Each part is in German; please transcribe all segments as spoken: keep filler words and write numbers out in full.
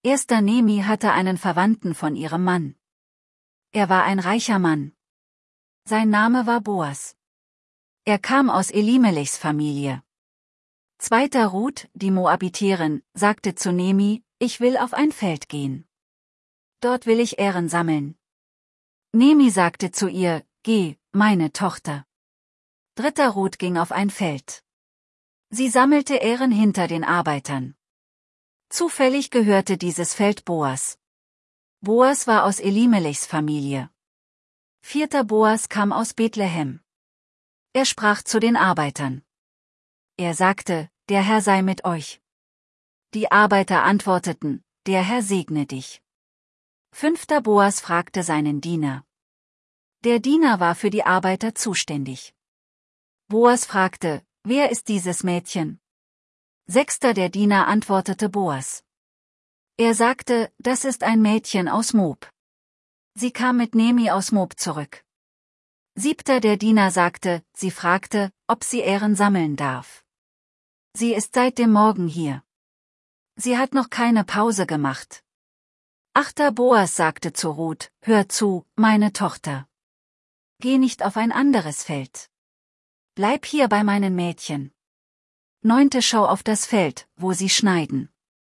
Erster Nemi hatte einen Verwandten von ihrem Mann. Er war ein reicher Mann. Sein Name war Boas. Er kam aus Elimelechs Familie. Zweiter Ruth, die Moabiterin, sagte zu Nemi, ich will auf ein Feld gehen. Dort will ich Ähren sammeln. Nemi sagte zu ihr, geh, meine Tochter. Dritter Ruth ging auf ein Feld. Sie sammelte Ähren hinter den Arbeitern. Zufällig gehörte dieses Feld Boas. Boas war aus Elimelechs Familie. Vierter Boas kam aus Bethlehem. Er sprach zu den Arbeitern. Er sagte, der Herr sei mit euch. Die Arbeiter antworteten, der Herr segne dich. Fünfter Boas fragte seinen Diener. Der Diener war für die Arbeiter zuständig. Boas fragte, wer ist dieses Mädchen? Sechster der Diener antwortete Boas. Er sagte, das ist ein Mädchen aus Moab. Sie kam mit Nemi aus Moab zurück. Siebter der Diener sagte, sie fragte, ob sie Ähren sammeln darf. Sie ist seit dem Morgen hier. Sie hat noch keine Pause gemacht. Achter Boas sagte zu Ruth, hör zu, meine Tochter. Geh nicht auf ein anderes Feld. Bleib hier bei meinen Mädchen. Neunte schau auf das Feld, wo sie schneiden.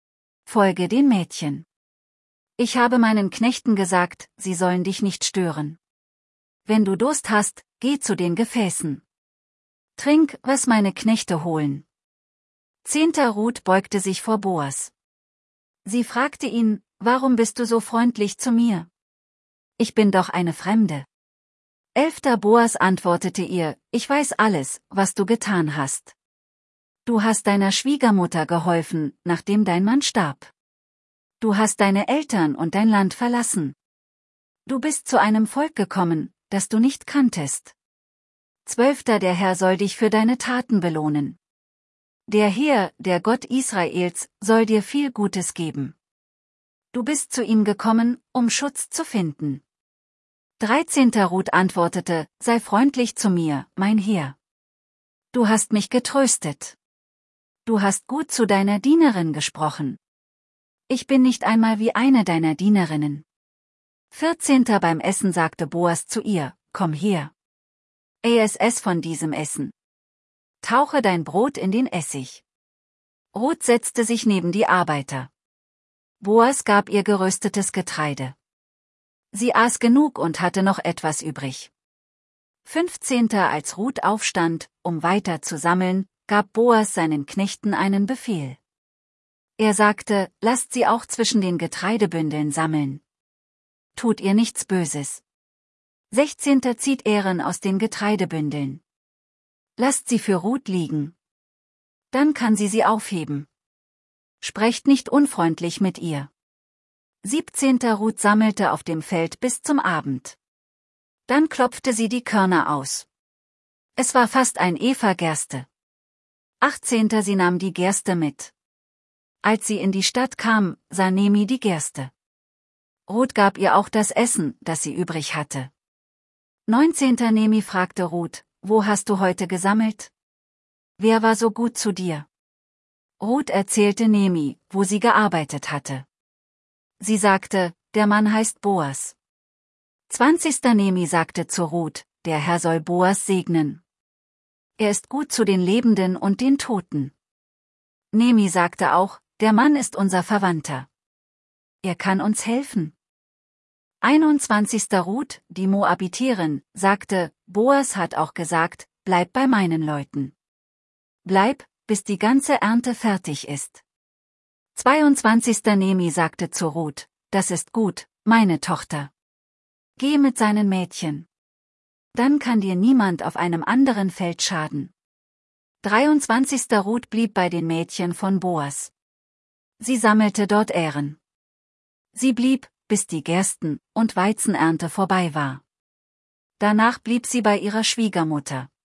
Folge den Mädchen. Ich habe meinen Knechten gesagt, sie sollen dich nicht stören. Wenn du Durst hast, geh zu den Gefäßen. Trink, was meine Knechte holen. Zehnter Ruth beugte sich vor Boas. Sie fragte ihn, warum bist du so freundlich zu mir? Ich bin doch eine Fremde. Elfter Boas antwortete ihr, ich weiß alles, was du getan hast. Du hast deiner Schwiegermutter geholfen, nachdem dein Mann starb. Du hast deine Eltern und dein Land verlassen. Du bist zu einem Volk gekommen, das du nicht kanntest. Zwölfter Der Herr soll dich für deine Taten belohnen. Der Herr, der Gott Israels, soll dir viel Gutes geben. Du bist zu ihm gekommen, um Schutz zu finden. Dreizehnter Ruth antwortete, sei freundlich zu mir, mein Herr. Du hast mich getröstet. Du hast gut zu deiner Dienerin gesprochen. Ich bin nicht einmal wie eine deiner Dienerinnen. Vierzehnter Beim Essen sagte Boas zu ihr, komm her. Iss es von diesem Essen. Tauche dein Brot in den Essig. Ruth setzte sich neben die Arbeiter. Boas gab ihr geröstetes Getreide. Sie aß genug und hatte noch etwas übrig. Fünfzehnter Als Ruth aufstand, um weiter zu sammeln, gab Boas seinen Knechten einen Befehl. Er sagte, lasst sie auch zwischen den Getreidebündeln sammeln. Tut ihr nichts Böses. Sechzehnter Zieht Ähren aus den Getreidebündeln. Lasst sie für Ruth liegen. Dann kann sie sie aufheben. Sprecht nicht unfreundlich mit ihr. Siebzehnter Ruth sammelte auf dem Feld bis zum Abend. Dann klopfte sie die Körner aus. Es war fast ein Epha Gerste. Achtzehnter Sie nahm die Gerste mit. Als sie in die Stadt kam, sah Nemi die Gerste. Ruth gab ihr auch das Essen, das sie übrig hatte. Neunzehnter Nemi fragte Ruth, wo hast du heute gesammelt? Wer war so gut zu dir? Ruth erzählte Nemi, wo sie gearbeitet hatte. Sie sagte, der Mann heißt Boas. Zwanzigster Nemi sagte zu Ruth, der Herr soll Boas segnen. Er ist gut zu den Lebenden und den Toten. Nemi sagte auch, der Mann ist unser Verwandter. Er kann uns helfen. einundzwanzigster Ruth, die Moabiterin, sagte, Boas hat auch gesagt, bleib bei meinen Leuten. Bleib, bis die ganze Ernte fertig ist. zweiundzwanzigster Nemi sagte zu Ruth, das ist gut, meine Tochter. Geh mit seinen Mädchen. Dann kann dir niemand auf einem anderen Feld schaden. dreiundzwanzigster Ruth blieb bei den Mädchen von Boas. Sie sammelte dort Ähren. Sie blieb, bis die Gersten- und Weizenernte vorbei war. Danach blieb sie bei ihrer Schwiegermutter.